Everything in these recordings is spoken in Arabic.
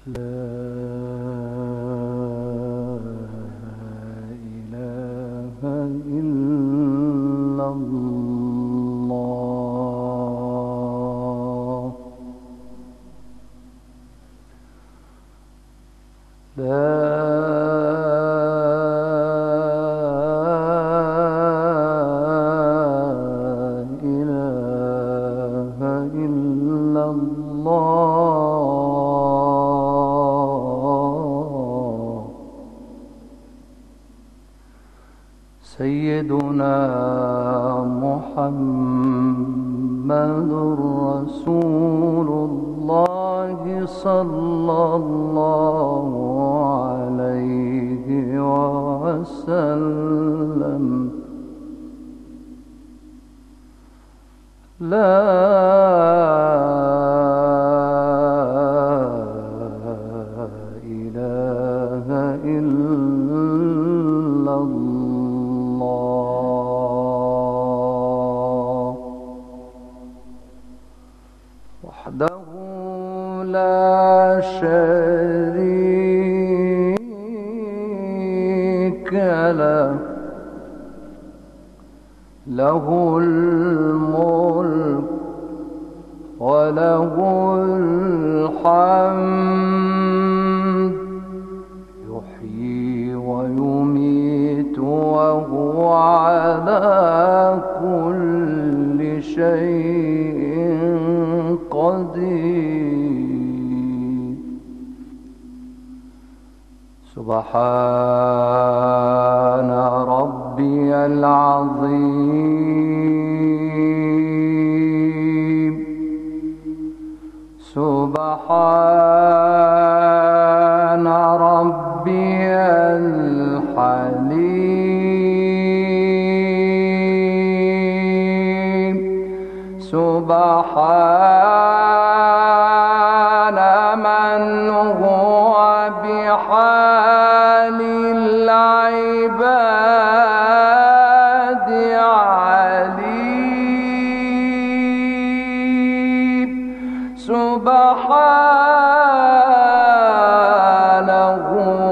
لا إله إلا الله. لا إله إلا الله. سيدنا محمد رسول الله صلى الله عليه وسلم. لا إله إلا الله وحده لا شريك له. له الملك وله الحمد يحيي ويميت وهو على كل شيء قدير. سبحان ربي العظيم. سبحان ربي الحليم. سبحان من هو بحال العباد عليم. سبحانه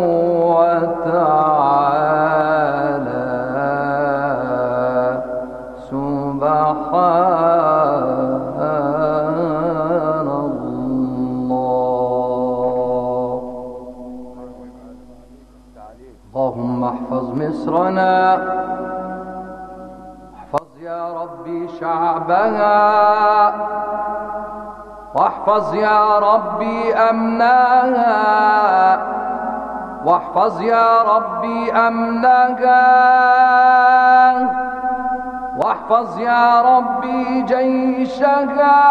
وتعالى. سبحان الله. اللهم احفظ مصرنا، احفظ يا ربي شعبها، واحفظ يا ربي أمنها، واحفظ يا ربي أمنها، واحفظ يا ربي جيشها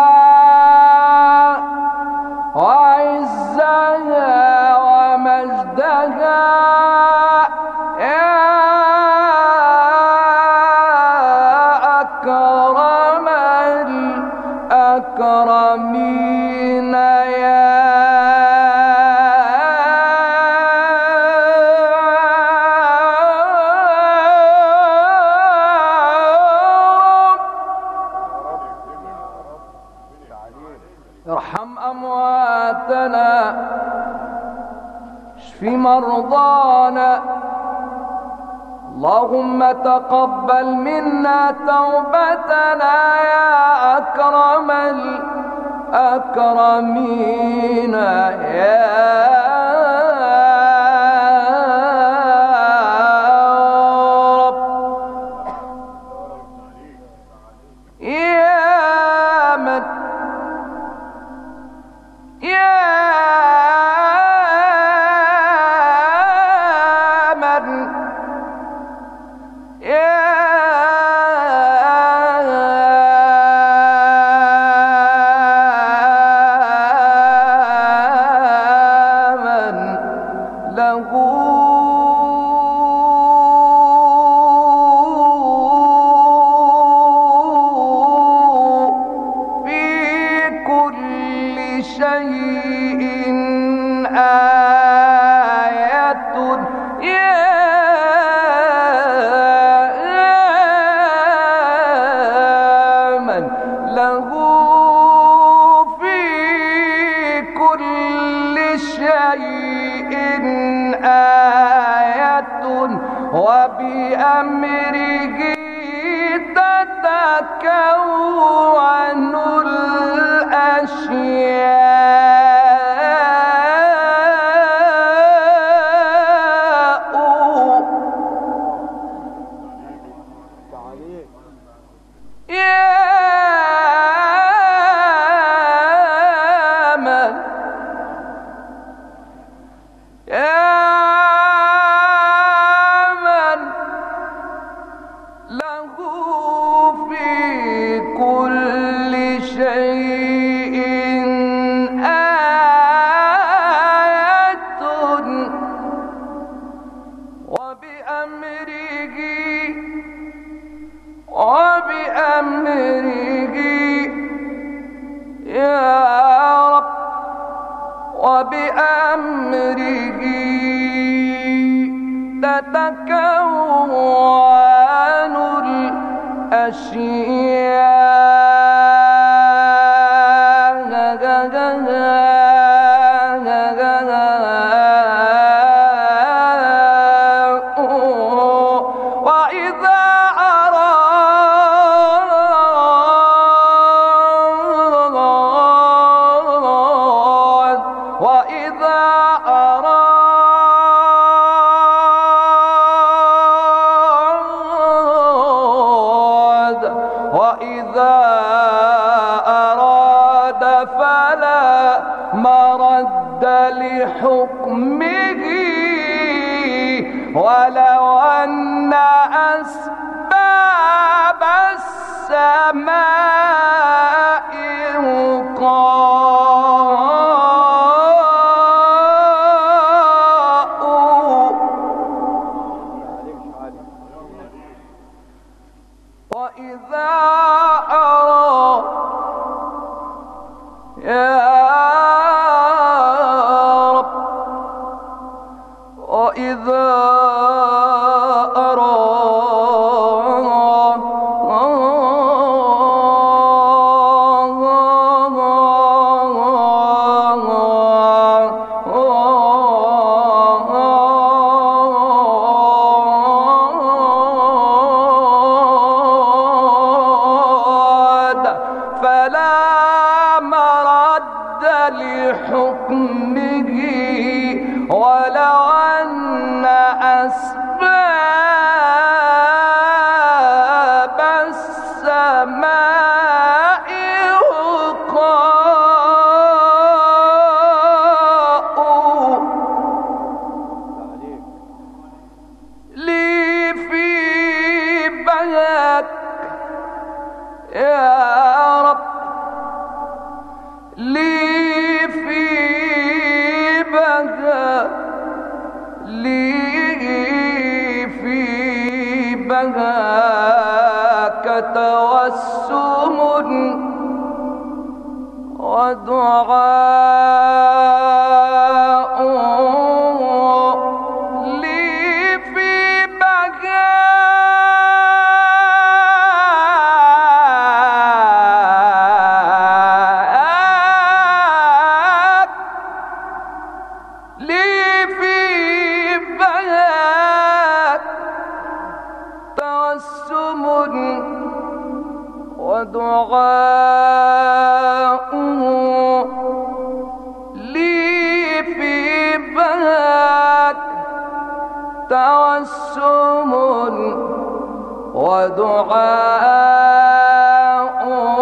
وعزها ومجدها يا أكرم الأكرمين يا ارحم أمواتنا، اشف مرضانا. اللهم تقبل منا توبتنا يا أكرم الأكرمين يا رب. يا من له في كل شيء تتكون الأشياء وبأمره تتكون الأشياء وإذا أراد فلا مرد لحكمه ولو أن أسباب السماء وإذا أراد يا رب وإذا فلا مرد لحكمه ولو أن أسباب السماء وقاء لي في بهك يا رب لي في بهاك توسم ودعاء لي في بهاك توسم ودعاء لي في بهاك توسم ودعاء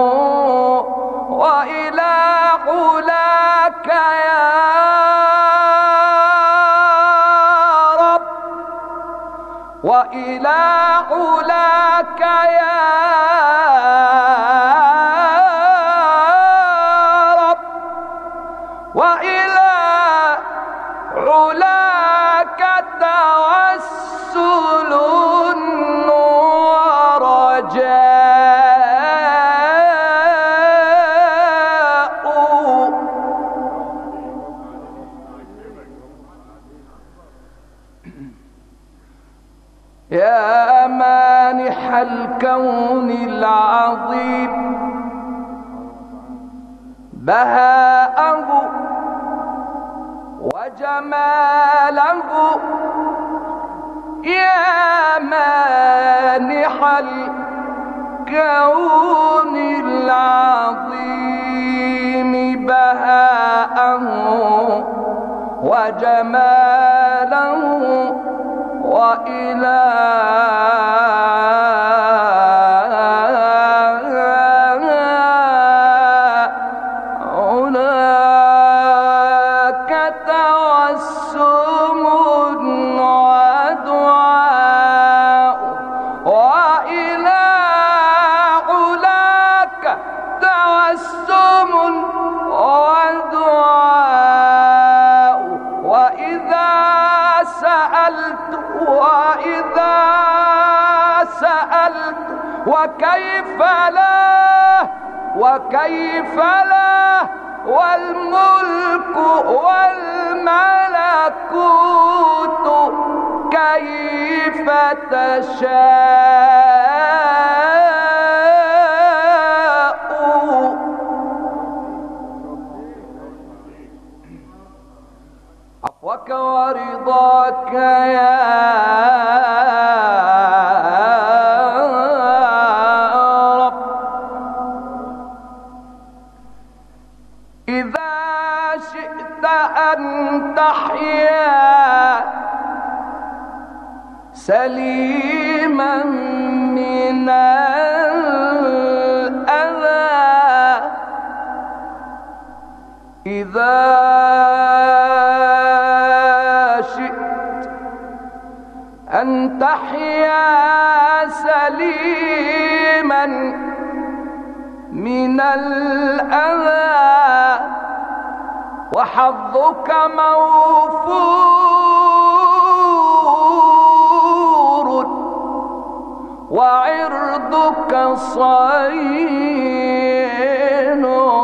وإلى علاك يا رب وإلى علاك يا رب وإلى علاك توسل ورجاء يا مانح الكون العظيم بهاءه وجماله يا مانح الكون العظيم بهاءه وجماله هناك توسم ودعاء وإلى علاك توسم ودعاء وإذا سألت وكيف لا والملك والملكوت كيف تشاء عفوك ورضاك يا تحيا سليما من الأذى إذا شئت أن تحيا سليما من الأذى وحظك موفور وعرضك صين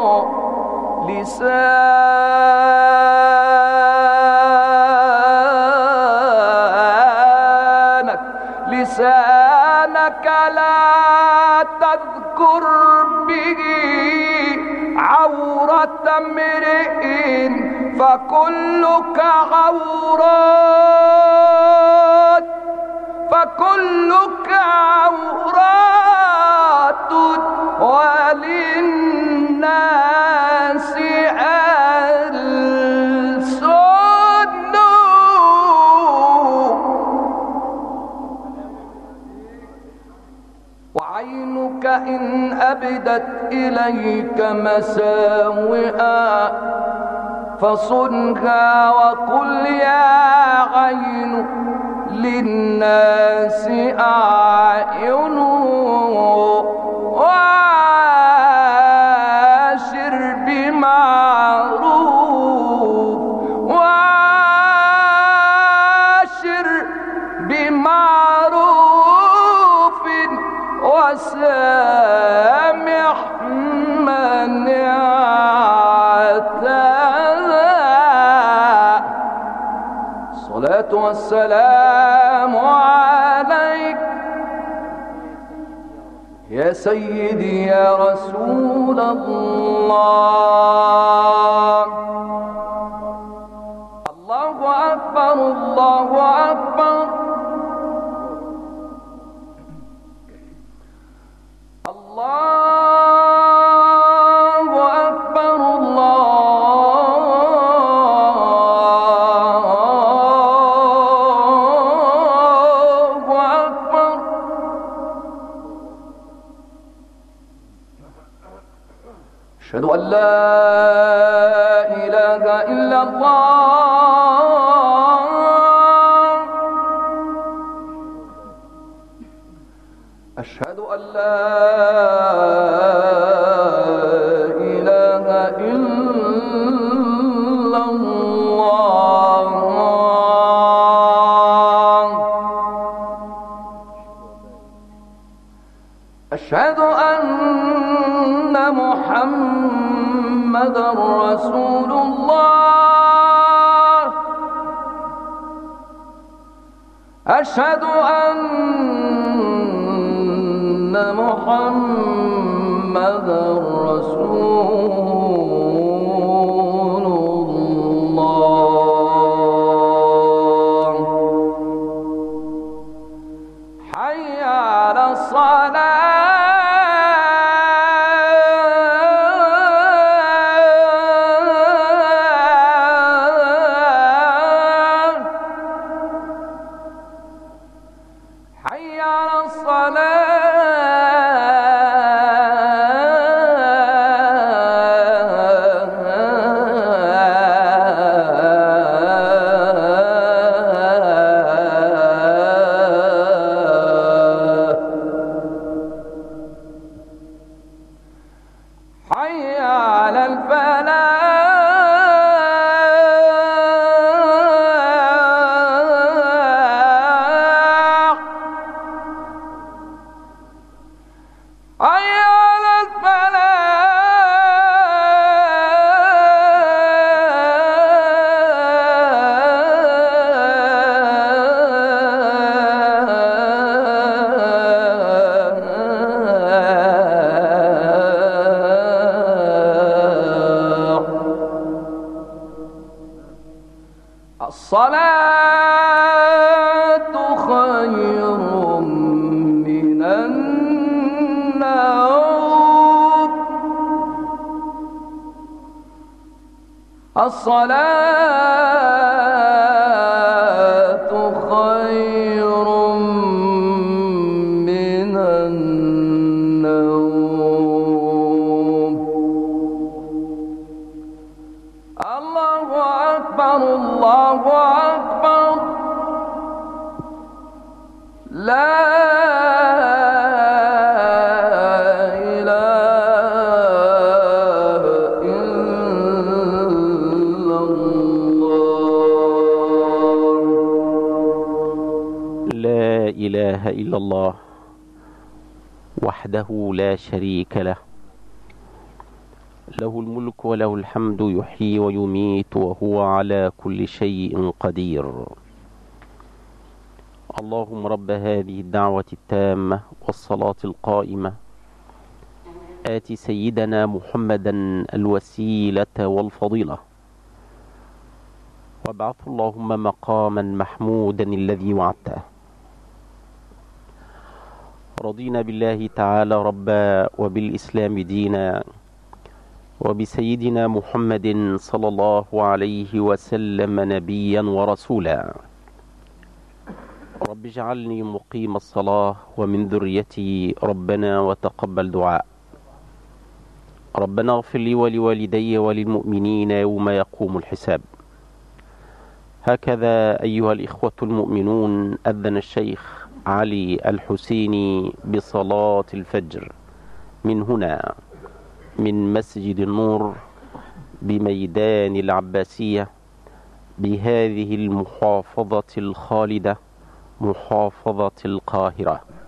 لسانك لا تذكر به عورة امرئ فكلك عورات وللناس ألسن وعينك إن أبدت إليك مساوئا فصنها وقل يا عين للناس أعين وعاشر بمعروف وسامح من اعتدى. الصلاة والسلام عليك يا سيدي يا رسول الله. الله أكبر الله أكبر الله أكبر الله أكبر. أشهد أن لا إله إلا الله. أشهد أن لا إله إلا الله. أشهد أن محمدًا رسول الله. أشهد أن محمدًا رسول الله. حي على الصلاة الصلاة خير من النوم. الصلاة خير من النوم. الله أكبر الله أكبر لا إله إلا الله. لا إله إلا الله وحده لا شريك له، له الملك وله الحمد، يحيي ويميت وهو على كل شيء قدير. اللهم رب هذه الدعوة التامة والصلاة القائمة، آت سيدنا محمدا الوسيلة والفضيلة، وابعث اللهم مقاما محمودا الذي وعدته. رضينا بالله تعالى ربا، وبالإسلام دينا، وبسيدنا محمد صلى الله عليه وسلم نبيا ورسولا. رب اجعلني مقيم الصلاة ومن ذريتي ربنا وتقبل دعاء. ربنا اغفر لي ولوالدي وللمؤمنين يوم يقوم الحساب. هكذا أيها الإخوة المؤمنون أذن الشيخ علي الحسيني بصلاة الفجر من هنا، من مسجد النور بميدان العباسية بهذه المحافظة الخالدة، محافظة القاهرة.